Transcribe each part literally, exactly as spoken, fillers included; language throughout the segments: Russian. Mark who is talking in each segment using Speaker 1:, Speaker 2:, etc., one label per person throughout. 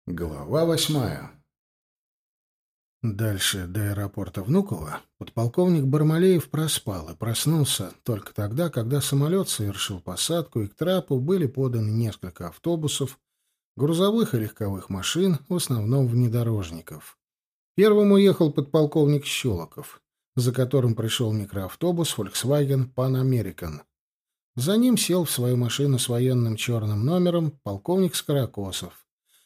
Speaker 1: Глава восьмая. Дальше до аэропорта Внуково подполковник Бармалеев проспал и проснулся только тогда, когда самолет совершил посадку, и к трапу были поданы несколько автобусов, грузовых и легковых машин, в основном внедорожников. Первым уехал подполковник Щелоков, за которым пришел микроавтобус Volkswagen Pan American. За ним сел в свою машину с военным черным номером полковник Скорокосов.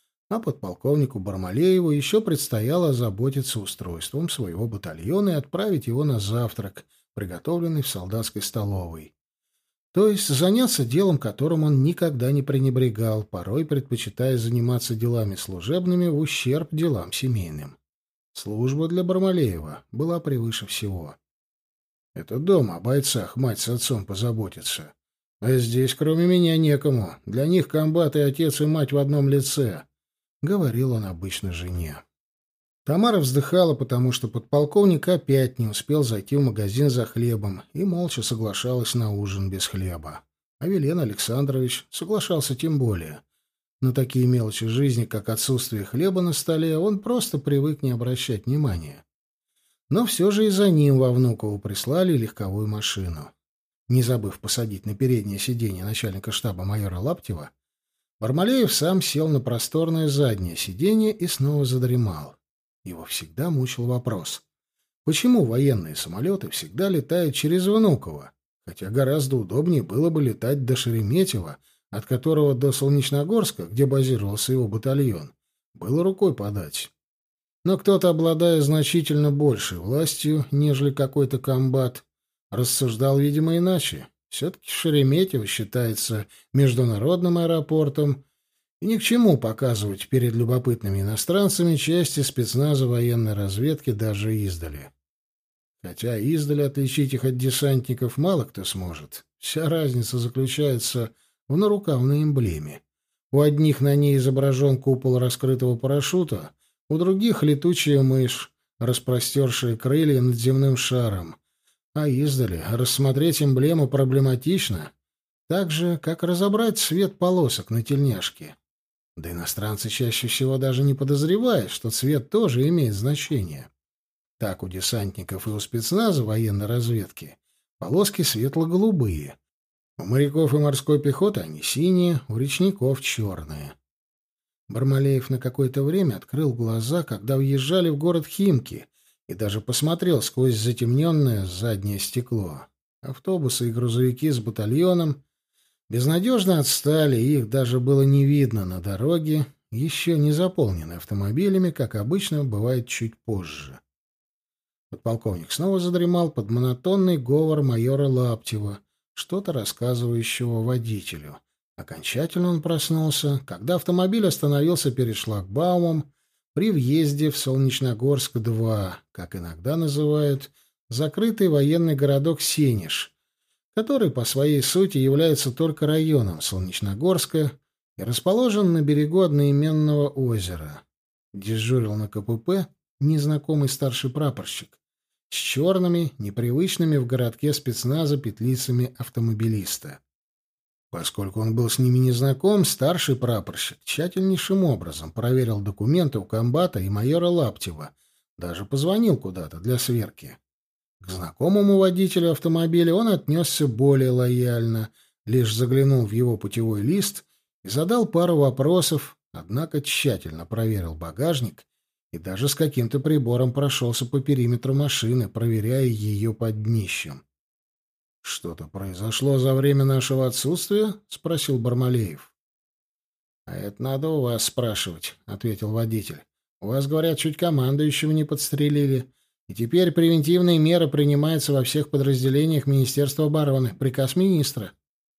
Speaker 1: А подполковнику Бармалееву еще предстояло озаботиться устройством своего батальона и отправить его на завтрак, приготовленный в солдатской столовой. То есть заняться делом, которым он никогда не пренебрегал, порой предпочитая заниматься делами служебными в ущерб делам семейным. Служба для Бармалеева была превыше всего. Это дома о бойцах мать с отцом позаботится. А здесь, кроме меня, некому. Для них комбат и отец и мать в одном лице. — говорил он обычно жене. Тамара вздыхала, потому что подполковник опять не успел зайти в магазин за хлебом и молча соглашалась на ужин без хлеба. А Велен Александрович соглашался тем более. На такие мелочи жизни, как отсутствие хлеба на столе, он просто привык не обращать внимания. Но все же и за ним во Внуково прислали легковую машину. Не забыв посадить на переднее сиденье начальника штаба майора Лаптева, Бармалеев сам сел на просторное заднее сиденье и снова задремал. Его всегда мучил вопрос: почему военные самолеты всегда летают через Внуково, хотя гораздо удобнее было бы летать до Шереметьево, от которого до Солнечногорска, где базировался его батальон, было рукой подать. Но кто-то, обладая значительно большей властью, нежели какой-то комбат, рассуждал, видимо, иначе. Все-таки Шереметьево считается международным аэропортом, и ни к чему показывать перед любопытными иностранцами части спецназа военной разведки даже издали. Хотя издали отличить их от десантников мало кто сможет. Вся разница заключается в нарукавной эмблеме. У одних на ней изображен купол раскрытого парашюта, у других — летучая мышь, распростершая крылья над земным шаром. А издали рассмотреть эмблему проблематично, так же, как разобрать цвет полосок на тельняшке. Да иностранцы чаще всего даже не подозревают, что цвет тоже имеет значение. Так у десантников и у спецназа военной разведки полоски светло-голубые. У моряков и морской пехоты они синие, у речников черные. Бармалеев на какое-то время открыл глаза, когда въезжали в город Химки, и даже посмотрел сквозь затемненное заднее стекло. Автобусы и грузовики с батальоном безнадежно отстали, и их даже было не видно на дороге, еще не заполненной автомобилями, как обычно бывает чуть позже. Подполковник снова задремал под монотонный говор майора Лаптева, что-то рассказывающего водителю. Окончательно он проснулся, когда автомобиль остановился перед шлагбаумом при въезде в Солнечногорск-два, как иногда называют закрытый военный городок Сенеж, который по своей сути является только районом Солнечногорска и расположен на берегу одноименного озера. Дежурил на КПП незнакомый старший прапорщик с черными, непривычными в городке спецназа петлицами автомобилиста. Поскольку он был с ними не знаком, старший прапорщик тщательнейшим образом проверил документы у комбата и майора Лаптева, даже позвонил куда-то для сверки. К знакомому водителю автомобиля он отнесся более лояльно, лишь заглянул в его путевой лист и задал пару вопросов, однако тщательно проверил багажник и даже с каким-то прибором прошелся по периметру машины, проверяя ее под днищем. — Что-то произошло за время нашего отсутствия? — спросил Бармалеев. — А это надо у вас спрашивать, — ответил водитель. — У вас, говорят, чуть командующего не подстрелили, и теперь превентивные меры принимаются во всех подразделениях Министерства обороны. Приказ министра.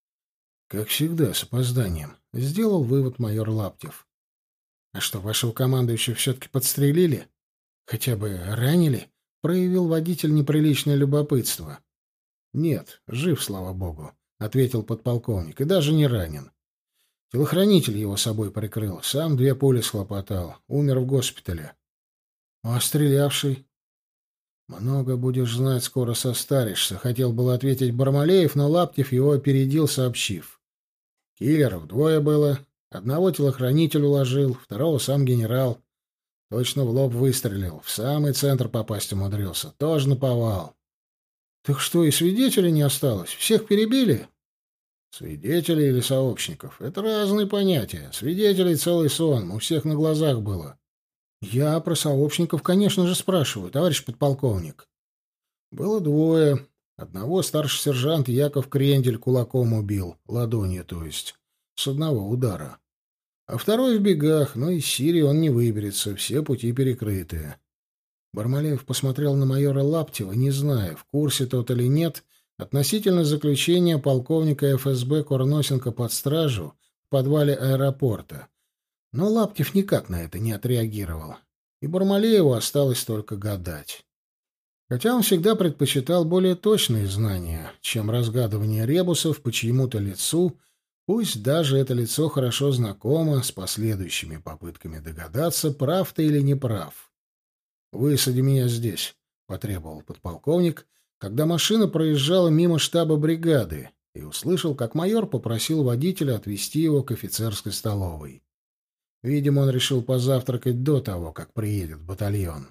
Speaker 1: — Как всегда, с опозданием, — сделал вывод майор Лаптев. — А что, вашего командующего все-таки подстрелили? Хотя бы ранили? — проявил водитель неприличное любопытство. — Нет, жив, слава богу, — ответил подполковник, — и даже не ранен. Телохранитель его собой прикрыл, сам две пули схлопотал, умер в госпитале. — А стрелявший? — Много будешь знать, скоро состаришься, — хотел было ответить Бармалеев, но Лаптев его опередил, сообщив. — Киллеров двое было, Одного телохранитель уложил, второго сам генерал. Точно в лоб выстрелил, в самый центр попасть умудрился. Тоже наповал. Так что, и свидетелей не осталось? Всех перебили? Свидетелей или сообщников? Это разные понятия. Свидетелей целый сон, у всех на глазах было. Я про сообщников, конечно же, спрашиваю, товарищ подполковник. Было двое. Одного старший сержант Яков Крендель кулаком убил, ладонью, то есть, с одного удара. А второй в бегах, но из Сирии он не выберется, все пути перекрыты. Бармалеев посмотрел на майора Лаптева, не зная, в курсе тот или нет, относительно заключения полковника эф эс бэ Курносенко под стражу в подвале аэропорта. Но Лаптев никак на это не отреагировал, и Бармалееву осталось только гадать. Хотя он всегда предпочитал более точные знания, чем разгадывание ребусов по чьему-то лицу, пусть даже это лицо хорошо знакомо с последующими попытками догадаться, прав ты или не прав. «Высади меня здесь», — потребовал подполковник, когда машина проезжала мимо штаба бригады, и услышал, как майор попросил водителя отвезти его к офицерской столовой. Видимо, он решил позавтракать до того, как приедет батальон.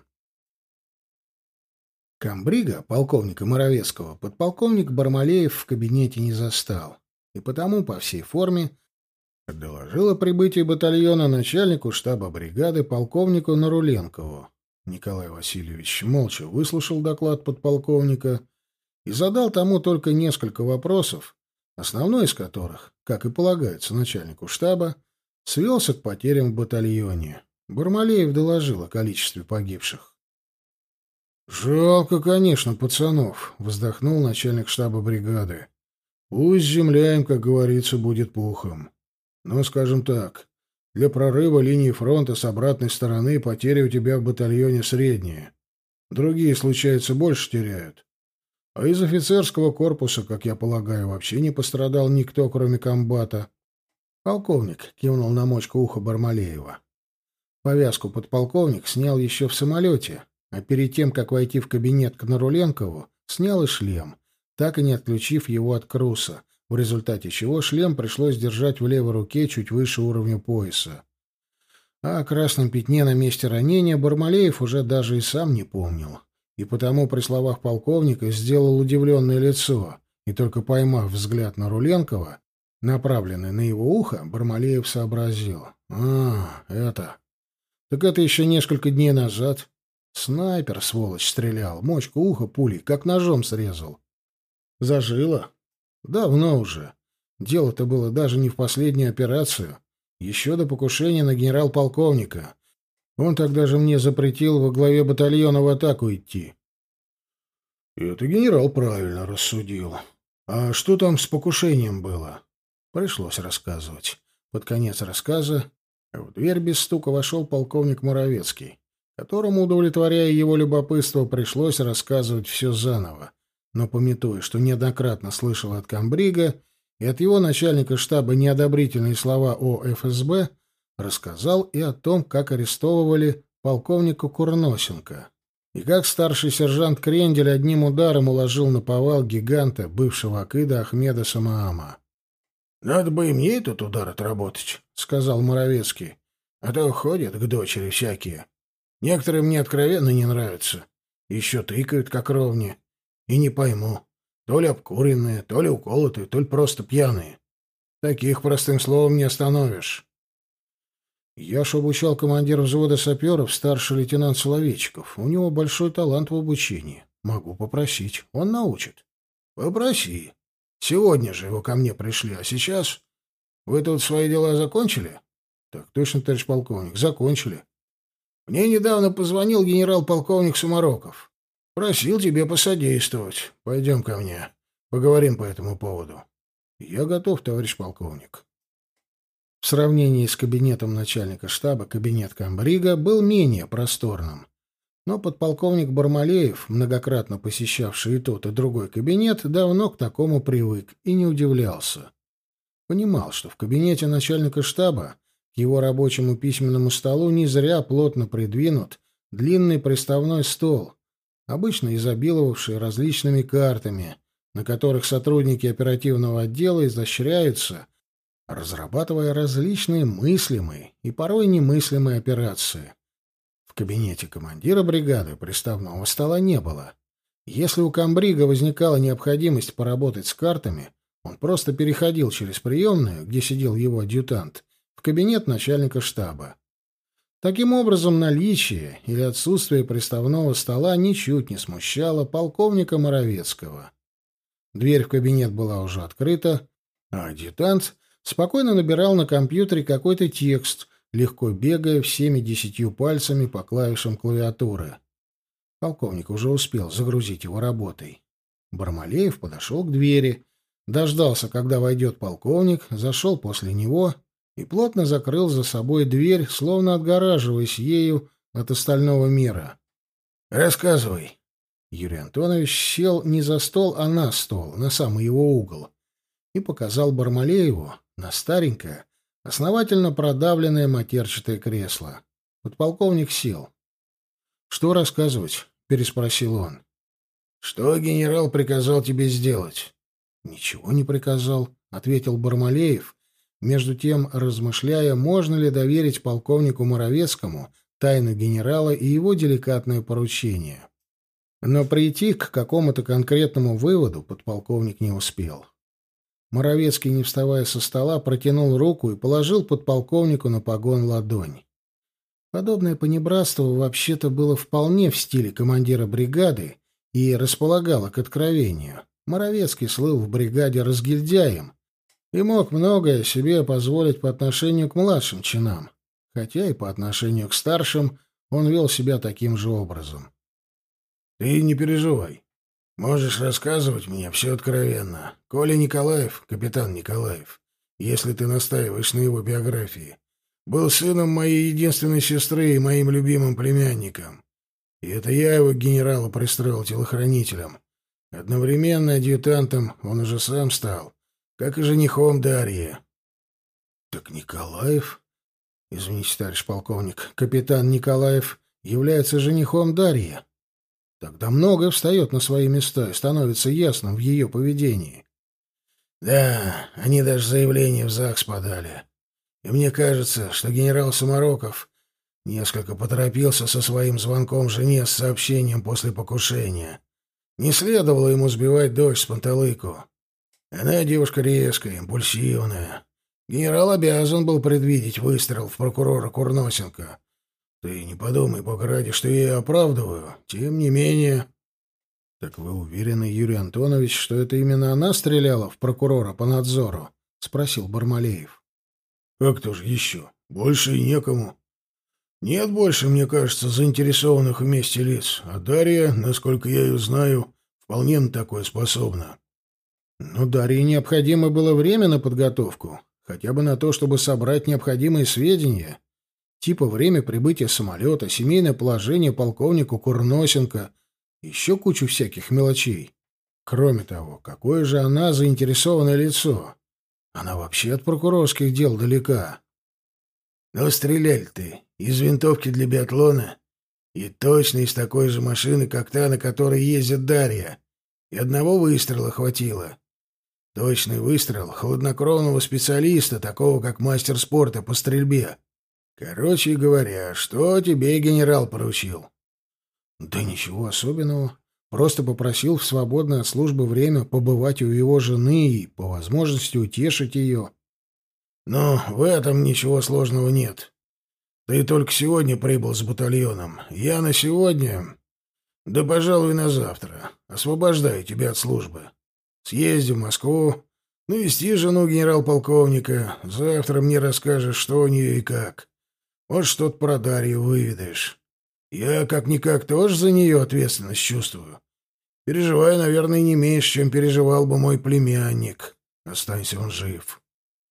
Speaker 1: Камбрига, полковника Моровецкого, подполковник Бармалеев в кабинете не застал, и потому по всей форме доложил о прибытии батальона начальнику штаба бригады полковнику Наруленкову. Николай Васильевич молча выслушал доклад подполковника и задал тому только несколько вопросов, основной из которых, как и полагается начальнику штаба, свелся к потерям в батальоне. Бармалеев доложил о количестве погибших. «Жалко, конечно, пацанов», — вздохнул начальник штаба бригады. «Пусть земля им, как говорится, будет пухом. Но, скажем так, для прорыва линии фронта с обратной стороны потери у тебя в батальоне средние. Другие, случается, больше теряют. А из офицерского корпуса, как я полагаю, вообще не пострадал никто, кроме комбата». Полковник кивнул на мочку уха Бармалеева. Повязку подполковник снял еще в самолете, а перед тем, как войти в кабинет к Наруленкову, снял и шлем, так и не отключив его от круса, в результате чего шлем пришлось держать в левой руке чуть выше уровня пояса. А о красном пятне на месте ранения Бармалеев уже даже и сам не помнил, и потому при словах полковника сделал удивленное лицо, и только поймав взгляд Наруленкова, направленный на его ухо, Бармалеев сообразил. «А, это... Так это еще несколько дней назад. Снайпер, сволочь, стрелял, мочку уха пулей, как ножом срезал. Зажило? Давно уже. Дело-то было даже не в последнюю операцию, еще до покушения на генерал-полковника. Он тогда же мне запретил во главе батальона в атаку идти». «Это генерал правильно рассудил. А что там с покушением было?» Пришлось рассказывать. Под конец рассказа в дверь без стука вошел полковник Моровецкий, которому, удовлетворяя его любопытство, пришлось рассказывать все заново, но памятуя, что неоднократно слышал от комбрига и от его начальника штаба неодобрительные слова о эф эс бэ, рассказал и о том, как арестовывали полковника Курносенко, и как старший сержант Крендель одним ударом уложил наповал гиганта, бывшего акида Ахмеда Самаама. «Надо бы и мне этот удар отработать», — сказал Моровецкий. «А то ходят к дочери всякие. Некоторые мне откровенно не нравятся. Еще тыкают, как ровни. И не пойму, то ли обкуренные, то ли уколотые, то ли просто пьяные. Таких простым словом не остановишь». «Я ж обучал командира взвода саперов, старший лейтенант Соловейчиков. У него большой талант в обучении. Могу попросить, он научит». «Попроси. Сегодня же его ко мне пришли, а сейчас... Вы тут свои дела закончили?» «Так точно, товарищ полковник, закончили. Мне недавно позвонил генерал-полковник Сумароков. Просил тебе посодействовать. Пойдем ко мне. Поговорим по этому поводу». «Я готов, товарищ полковник». В сравнении с кабинетом начальника штаба кабинет комбрига был менее просторным. Но подполковник Бармалеев, многократно посещавший и тот, и другой кабинет, давно к такому привык и не удивлялся. Понимал, что в кабинете начальника штаба к его рабочему письменному столу не зря плотно придвинут длинный приставной стол, обычно изобиловавший различными картами, на которых сотрудники оперативного отдела изощряются разрабатывая различные мыслимые и порой немыслимые операции. В кабинете командира бригады приставного стола не было. Если у комбрига возникала необходимость поработать с картами, он просто переходил через приемную, где сидел его адъютант, в кабинет начальника штаба. Таким образом, наличие или отсутствие приставного стола ничуть не смущало полковника Моровецкого. Дверь в кабинет была уже открыта, а адъютант спокойно набирал на компьютере какой-то текст, легко бегая всеми десятью пальцами по клавишам клавиатуры. Полковник уже успел загрузить его работой. Бармалеев подошел к двери, дождался, когда войдет полковник, зашел после него и плотно закрыл за собой дверь, словно отгораживаясь ею от остального мира. «Рассказывай». Юрий Антонович сел не за стол, а на стол, на самый его угол, и показал Бармалееву на старенькое, основательно продавленное матерчатое кресло. Подполковник сел. «Что рассказывать?» — переспросил он. «Что генерал приказал тебе сделать?» «Ничего не приказал», — ответил Бармалеев, между тем размышляя, можно ли доверить полковнику Моровецкому тайну генерала и его деликатное поручение. Но прийти к какому-то конкретному выводу подполковник не успел. Моровецкий, не вставая со стола, протянул руку и положил подполковнику на погон ладонь. Подобное понебратство вообще-то было вполне в стиле командира бригады и располагало к откровению. Моровецкий слыл в бригаде разгильдяем и мог многое себе позволить по отношению к младшим чинам, хотя и по отношению к старшим он вел себя таким же образом. «Ты не переживай. Можешь рассказывать мне все откровенно. Коля Николаев, капитан Николаев, если ты настаиваешь на его биографии, был сыном моей единственной сестры и моим любимым племянником. И это я его к генералу пристроил телохранителем. Одновременно адъютантом он уже сам стал, как и женихом Дарьи». «Так Николаев, извините, товарищ полковник, капитан Николаев является женихом Дарьи. Тогда многое встает на свои места и становится ясным в ее поведении». «Да, они даже заявление в ЗАГС подали. И мне кажется, что генерал Самароков несколько поторопился со своим звонком жене с сообщением после покушения. Не следовало ему сбивать дочь с панталыку. Она девушка резкая, импульсивная. Генерал обязан был предвидеть выстрел в прокурора Курносенко. Ты не подумай, бога ради, что я ее оправдываю. Тем не менее...» «Так вы уверены, Юрий Антонович, что это именно она стреляла в прокурора по надзору?» — спросил Бармалеев. «Как-то же еще? Больше и некому. Нет больше, мне кажется, заинтересованных вместе лиц, а Дарья, насколько я ее знаю, вполне на такое способна». «Но Дарье необходимо было время на подготовку, хотя бы на то, чтобы собрать необходимые сведения, типа время прибытия самолета, семейное положение полковнику Курносенко, еще кучу всяких мелочей. Кроме того, какое же она заинтересованное лицо? Она вообще от прокурорских дел далека». «Но стреляли ты из винтовки для биатлона и точно из такой же машины, как та, на которой ездит Дарья. И одного выстрела хватило. Точный выстрел хладнокровного специалиста, такого как мастер спорта по стрельбе. Короче говоря, что тебе генерал поручил?» «Да ничего особенного. Просто попросил в свободное от службы время побывать у его жены и, по возможности, утешить ее». «Но в этом ничего сложного нет. Ты только сегодня прибыл с батальоном. Я на сегодня, да, пожалуй, на завтра, освобождаю тебя от службы. Съезди в Москву, навести жену генерал-полковника. Завтра мне расскажешь, что у нее и как. Может, что-то про Дарью выведаешь. Я, как-никак, тоже за нее ответственность чувствую. Переживаю, наверное, не меньше, чем переживал бы мой племянник. Останься он жив».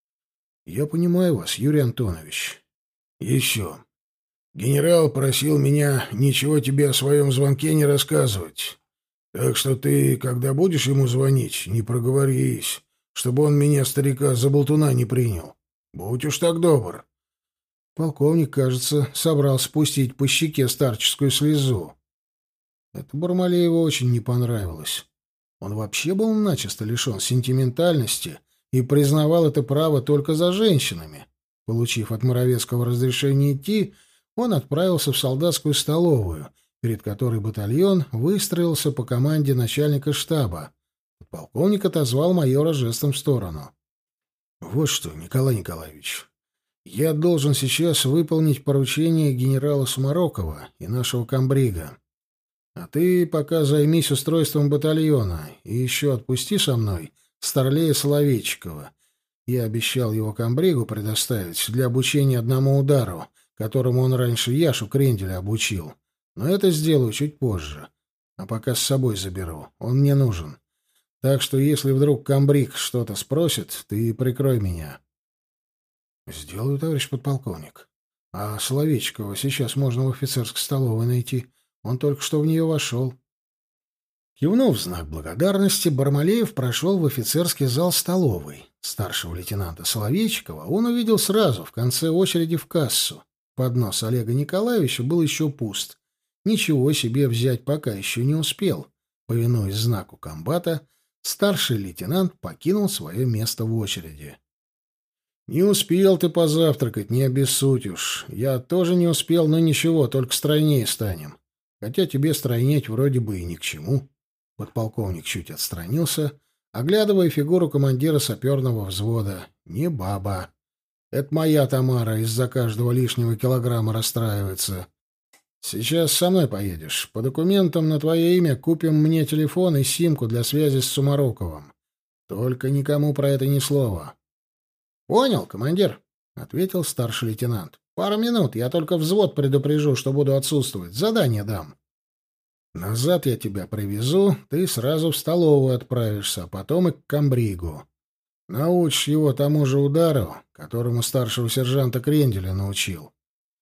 Speaker 1: «Я понимаю вас, Юрий Антонович». «Еще. Генерал просил меня ничего тебе о своем звонке не рассказывать. Так что ты, когда будешь ему звонить, не проговорись, чтобы он меня, старика, за болтуна не принял. Будь уж так добр». Полковник, кажется, собрался спустить по щеке старческую слезу. Это Бармалееву очень не понравилось. Он вообще был начисто лишен сентиментальности, и признавал это право только за женщинами. Получив от Моровецкого разрешение идти, он отправился в солдатскую столовую, перед которой батальон выстроился по команде начальника штаба. Полковник отозвал майора жестом в сторону. «Вот что, Николай Николаевич, я должен сейчас выполнить поручение генерала Сумарокова и нашего комбрига. А ты пока займись устройством батальона и еще отпусти со мной старлея Соловейчикова. Я обещал его комбригу предоставить для обучения одному удару, которому он раньше Яшу Кренделя обучил. Но это сделаю чуть позже. А пока с собой заберу. Он мне нужен. Так что если вдруг комбриг что-то спросит, ты прикрой меня». «Сделаю, товарищ подполковник. А Соловейчикова сейчас можно в офицерской столовой найти. Он только что в нее вошел». Кивнув в знак благодарности, Бармалеев прошел в офицерский зал столовой. Старшего лейтенанта Соловейчикова он увидел сразу, в конце очереди в кассу. Поднос Олега Николаевича был еще пуст. Ничего себе взять пока еще не успел. Повинуясь знаку комбата, старший лейтенант покинул свое место в очереди. «Не успел ты позавтракать, не обессудь уж. Я тоже не успел, но ничего, только стройнее станем. Хотя тебе стройнеть вроде бы и ни к чему». Подполковник чуть отстранился, оглядывая фигуру командира саперного взвода. «Не баба. Это моя Тамара из-за каждого лишнего килограмма расстраивается. Сейчас со мной поедешь. По документам на твое имя купим мне телефон и симку для связи с Сумароковым. Только никому про это ни слова». «Понял, командир», — ответил старший лейтенант. «Пару минут, я только взвод предупрежу, что буду отсутствовать. Задание дам. Назад я тебя привезу, ты сразу в столовую отправишься, а потом и к комбригу. Научишь его тому же удару, которому старшего сержанта Кренделя научил.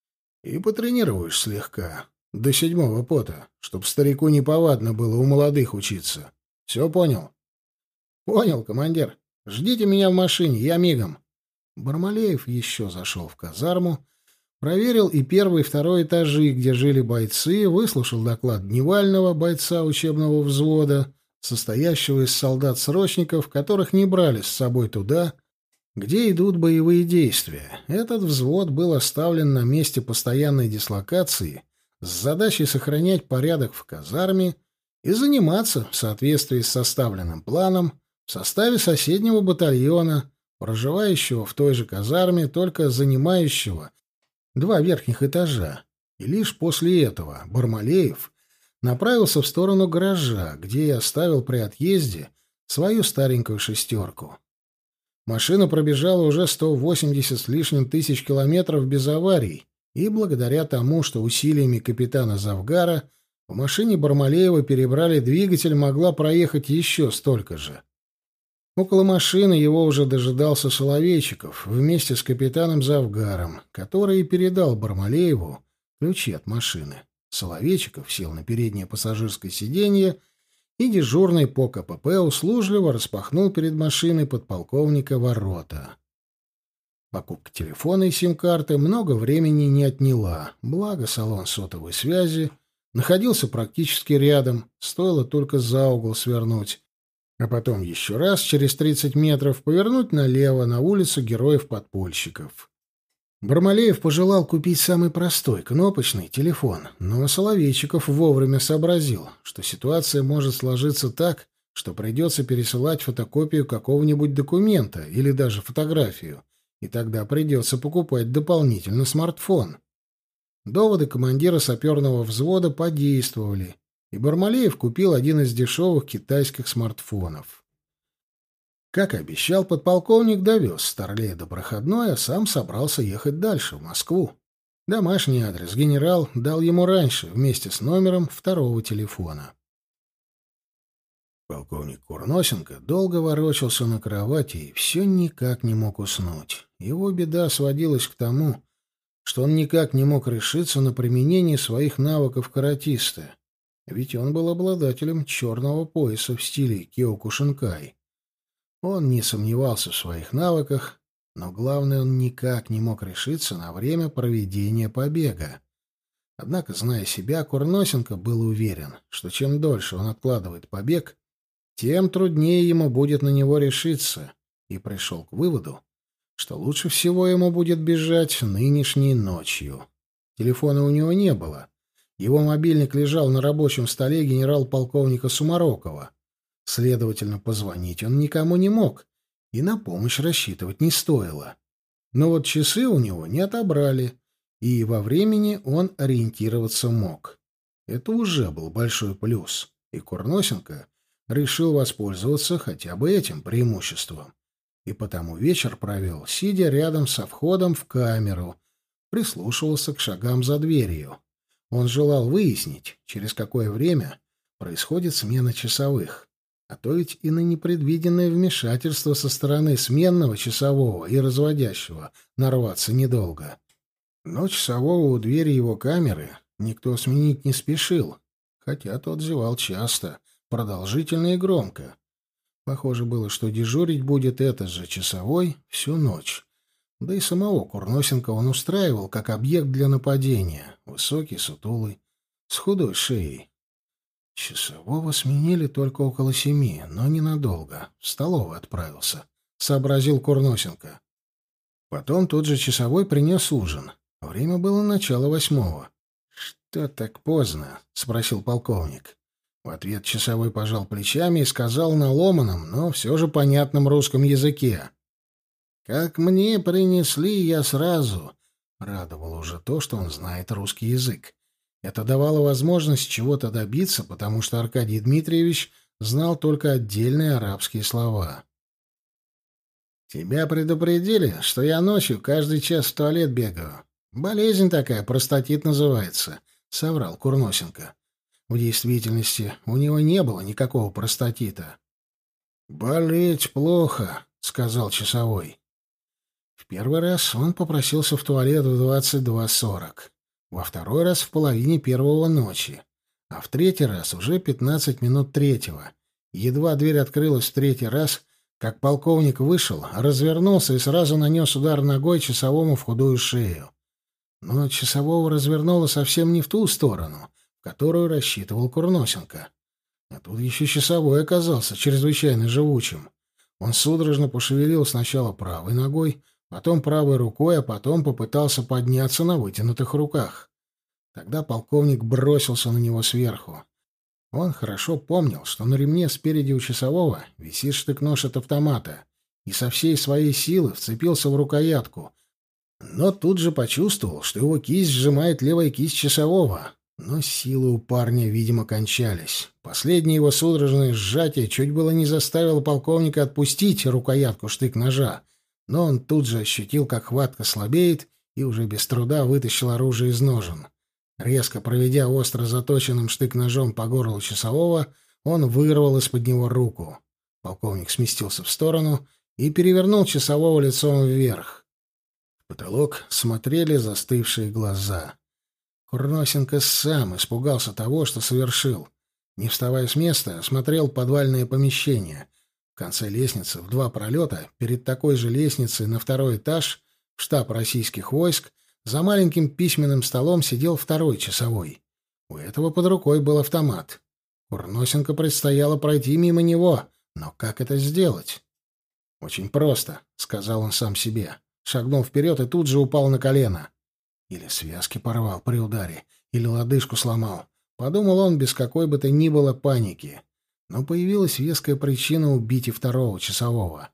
Speaker 1: И потренируешь слегка, до седьмого пота, чтоб старику неповадно было у молодых учиться. Все понял?» «Понял, командир. Ждите меня в машине, я мигом». Бармалеев еще зашел в казарму, проверил и первый, и второй этажи, где жили бойцы, выслушал доклад дневального бойца учебного взвода, состоящего из солдат-срочников, которых не брали с собой туда, где идут боевые действия. Этот взвод был оставлен на месте постоянной дислокации с задачей сохранять порядок в казарме и заниматься, в соответствии с составленным планом, в составе соседнего батальона, проживающего в той же казарме, только занимающего два верхних этажа. И лишь после этого Бармалеев направился в сторону гаража, где и оставил при отъезде свою старенькую шестерку. Машина пробежала уже сто восемьдесят с лишним тысяч километров без аварий, и благодаря тому, что усилиями капитана Завгара в машине Бармалеева перебрали двигатель, могла проехать еще столько же. Около машины его уже дожидался Соловейчиков вместе с капитаном Завгаром, который и передал Бармалееву ключи от машины. Соловейчиков сел на переднее пассажирское сиденье, и дежурный по ка пэ пэ услужливо распахнул перед машиной подполковника ворота. Покупка телефона и сим-карты много времени не отняла, благо салон сотовой связи находился практически рядом, стоило только за угол свернуть, а потом еще раз через тридцать метров повернуть налево на улицу Героев-Подпольщиков. Бармалеев пожелал купить самый простой, кнопочный телефон, но Соловейчиков вовремя сообразил, что ситуация может сложиться так, что придется пересылать фотокопию какого-нибудь документа или даже фотографию, и тогда придется покупать дополнительно смартфон. Доводы командира саперного взвода подействовали, и Бармалеев купил один из дешевых китайских смартфонов. Как и обещал, подполковник довез старлея до проходной, а сам собрался ехать дальше, в Москву. Домашний адрес генерал дал ему раньше, вместе с номером второго телефона. Полковник Курносенко долго ворочался на кровати и все никак не мог уснуть. Его беда сводилась к тому, что он никак не мог решиться на применение своих навыков каратиста, ведь он был обладателем черного пояса в стиле Киокушинкай. Он не сомневался в своих навыках, но главное, он никак не мог решиться на время проведения побега. Однако, зная себя, Курносенко был уверен, что чем дольше он откладывает побег, тем труднее ему будет на него решиться. и пришел к выводу, что лучше всего ему будет бежать нынешней ночью. Телефона у него не было. Его мобильник лежал на рабочем столе генерал-полковника Сумарокова. Следовательно, позвонить он никому не мог, и на помощь рассчитывать не стоило. Но вот часы у него не отобрали, и во времени он ориентироваться мог. Это уже был большой плюс, и Курносенко решил воспользоваться хотя бы этим преимуществом. И потому вечер провел, сидя рядом со входом в камеру, прислушивался к шагам за дверью. Он желал выяснить, через какое время происходит смена часовых. А то ведь и на непредвиденное вмешательство со стороны сменного часового и разводящего нарваться недолго. Но часового у двери его камеры никто сменить не спешил, хотя тот зевал часто, продолжительно и громко. Похоже было, что дежурить будет этот же часовой всю ночь. Да и самого Курносенко он устраивал как объект для нападения. Высокий, сутулый, с худой шеей. Часового сменили только около семи, но ненадолго. В столовую отправился, — сообразил Курносенко. Потом тот же часовой принес ужин. Время было начало восьмого. — Что так поздно? — спросил полковник. В ответ часовой пожал плечами и сказал на ломаном, но все же понятном русском языке. «Как мне принесли, я сразу...» Радовало уже то, что он знает русский язык. Это давало возможность чего-то добиться, потому что Аркадий Дмитриевич знал только отдельные арабские слова. «Тебя предупредили, что я ночью каждый час в туалет бегаю. Болезнь такая, простатит называется», — соврал Курносенко. В действительности у него не было никакого простатита. «Болеть плохо», — сказал часовой. В первый раз он попросился в туалет в двадцать два сорок. Во второй раз в половине первого ночи, а в третий раз уже пятнадцать минут третьего. Едва дверь открылась в третий раз, как полковник вышел, развернулся и сразу нанес удар ногой часовому в худую шею. Но часового развернуло совсем не в ту сторону, в которую рассчитывал Курносенко. А тут еще часовой оказался чрезвычайно живучим. Он судорожно пошевелил сначала правой ногой, потом правой рукой, а потом попытался подняться на вытянутых руках. Тогда полковник бросился на него сверху. Он хорошо помнил, что на ремне спереди у часового висит штык-нож от автомата, и со всей своей силы вцепился в рукоятку. Но тут же почувствовал, что его кисть сжимает левая кисть часового. Но силы у парня, видимо, кончались. Последнее его судорожное сжатие чуть было не заставило полковника отпустить рукоятку штык-ножа, но он тут же ощутил, как хватка слабеет, и уже без труда вытащил оружие из ножен. Резко проведя остро заточенным штык-ножом по горлу часового, он вырвал из-под него руку. Полковник сместился в сторону и перевернул часового лицом вверх. В потолок смотрели застывшие глаза. Курносенко сам испугался того, что совершил. Не вставая с места, осмотрел подвальное помещение. В конце лестницы, в два пролета, перед такой же лестницей на второй этаж, в штаб российских войск, за маленьким письменным столом сидел второй часовой. У этого под рукой был автомат. Курносенко предстояло пройти мимо него, но как это сделать? «Очень просто», — сказал он сам себе. Шагнул вперед и тут же упал на колено. Или связки порвал при ударе, или лодыжку сломал. Подумал он без какой бы то ни было паники. Но появилась веская причина убить и второго часового.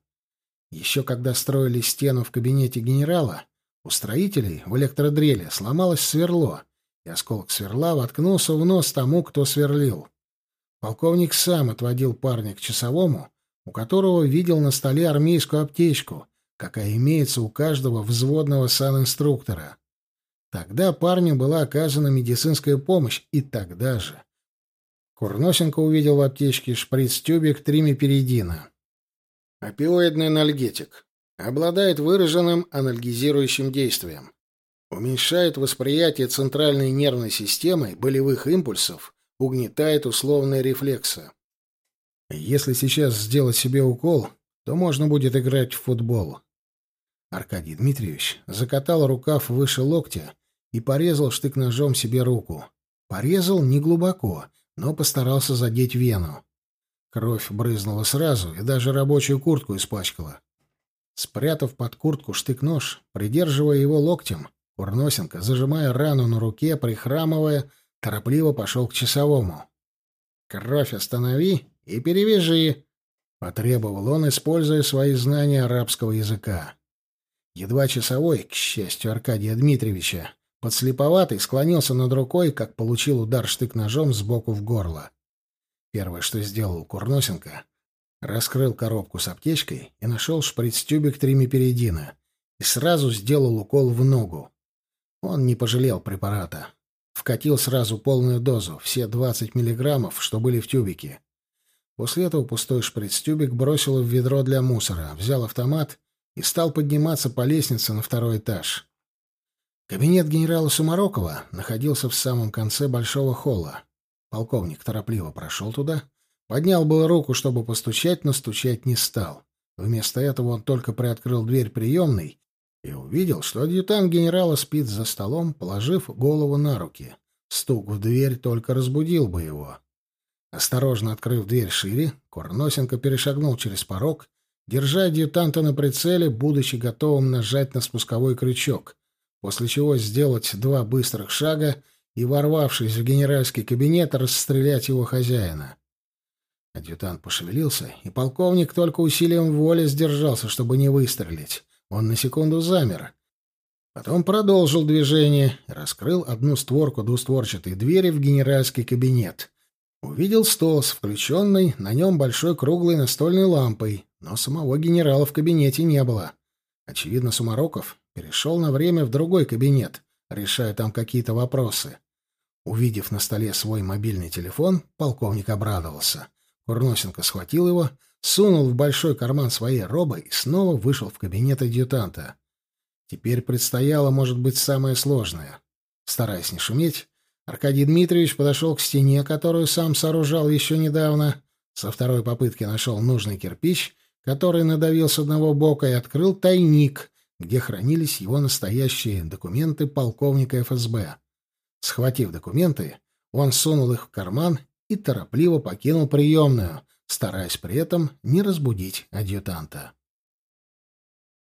Speaker 1: Еще когда строили стену в кабинете генерала, у строителей в электродреле сломалось сверло, и осколок сверла воткнулся в нос тому, кто сверлил. Полковник сам отводил парня к часовому, у которого видел на столе армейскую аптечку, какая имеется у каждого взводного санинструктора. Тогда парню была оказана медицинская помощь, и тогда же. Курносенко увидел в аптечке шприц-тюбик тримиперидина. Опиоидный анальгетик. Обладает выраженным анальгезирующим действием. Уменьшает восприятие центральной нервной системой болевых импульсов, угнетает условные рефлексы. Если сейчас сделать себе укол, то можно будет играть в футбол. Аркадий Дмитриевич закатал рукав выше локтя и порезал штык-ножом себе руку. Порезал неглубоко, но постарался задеть вену. Кровь брызнула сразу и даже рабочую куртку испачкала. Спрятав под куртку штык-нож, придерживая его локтем, Курносенко, зажимая рану на руке, прихрамывая, торопливо пошел к часовому. «Кровь останови и перевяжи», — потребовал он, используя свои знания арабского языка. Едва часовой, к счастью Аркадия Дмитриевича, подслеповатый, склонился над рукой, как получил удар штык-ножом сбоку в горло. Первое, что сделал Курносенко, раскрыл коробку с аптечкой и нашел шприц-тюбик тримиперидина и сразу сделал укол в ногу. Он не пожалел препарата. Вкатил сразу полную дозу, все двадцать миллиграммов, что были в тюбике. После этого пустой шприц-тюбик бросил в ведро для мусора, взял автомат и стал подниматься по лестнице на второй этаж. Кабинет генерала Сумарокова находился в самом конце большого холла. Полковник торопливо прошел туда, поднял было руку, чтобы постучать, но стучать не стал. Вместо этого он только приоткрыл дверь приемной и увидел, что адъютант генерала спит за столом, положив голову на руки. Стук в дверь только разбудил бы его. Осторожно открыв дверь шире, Курносенко перешагнул через порог, держа адъютанта на прицеле, будучи готовым нажать на спусковой крючок, после чего сделать два быстрых шага и, ворвавшись в генеральский кабинет, расстрелять его хозяина. Адъютант пошевелился, и полковник только усилием воли сдержался, чтобы не выстрелить. Он на секунду замер. Потом продолжил движение и раскрыл одну створку двустворчатой двери в генеральский кабинет. Увидел стол с включенной на нем большой круглой настольной лампой, но самого генерала в кабинете не было. Очевидно, Сумароков перешел на время в другой кабинет, решая там какие-то вопросы. Увидев на столе свой мобильный телефон, полковник обрадовался. Курносенко схватил его, сунул в большой карман своей робы и снова вышел в кабинет адъютанта. Теперь предстояло, может быть, самое сложное. Стараясь не шуметь, Аркадий Дмитриевич подошел к стене, которую сам сооружал еще недавно, со второй попытки нашел нужный кирпич, который надавил с одного бока, и открыл тайник, где хранились его настоящие документы полковника эф эс бэ. Схватив документы, он сунул их в карман и торопливо покинул приемную, стараясь при этом не разбудить адъютанта.